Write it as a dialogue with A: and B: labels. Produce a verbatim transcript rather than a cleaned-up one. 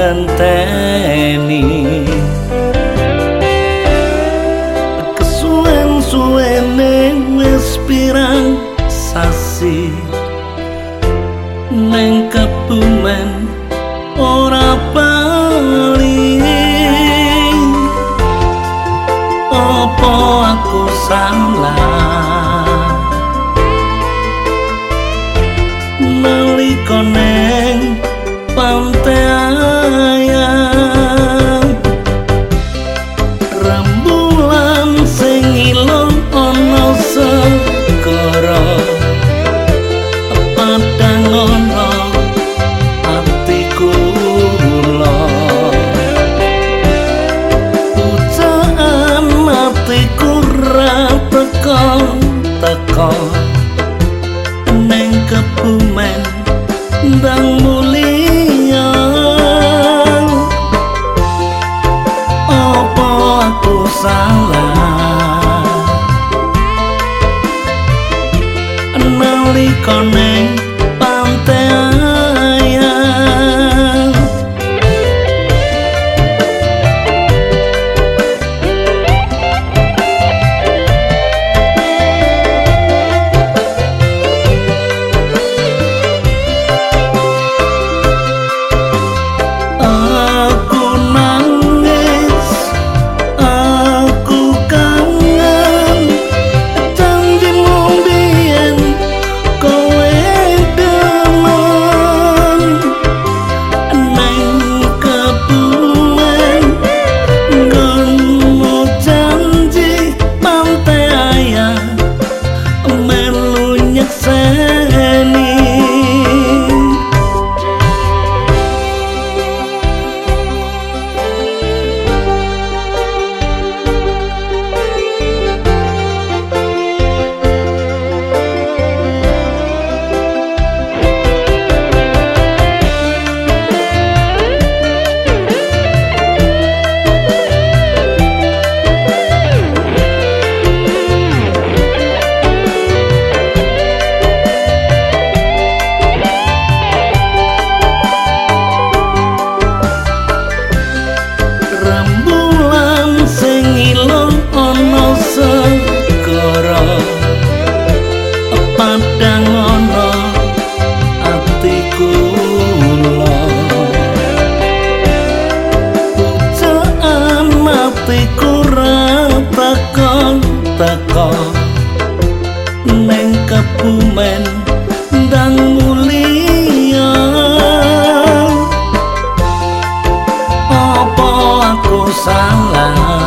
A: ngenteni kesuwen-suwene wis pirang sasi neng Kebumen ora bali. Apa aku salah nalika neng pantai ayam rembulan sing ilon ana segara padang ana atiku kula pujaan atiku ra teko-teko neng Kebumen ndang mulia. Apa aku salah nalika neng pantai ayam padang ana atiku kula pujaan atiku ra teko-teko neng Kebumen ndang mulia. Apa aku salah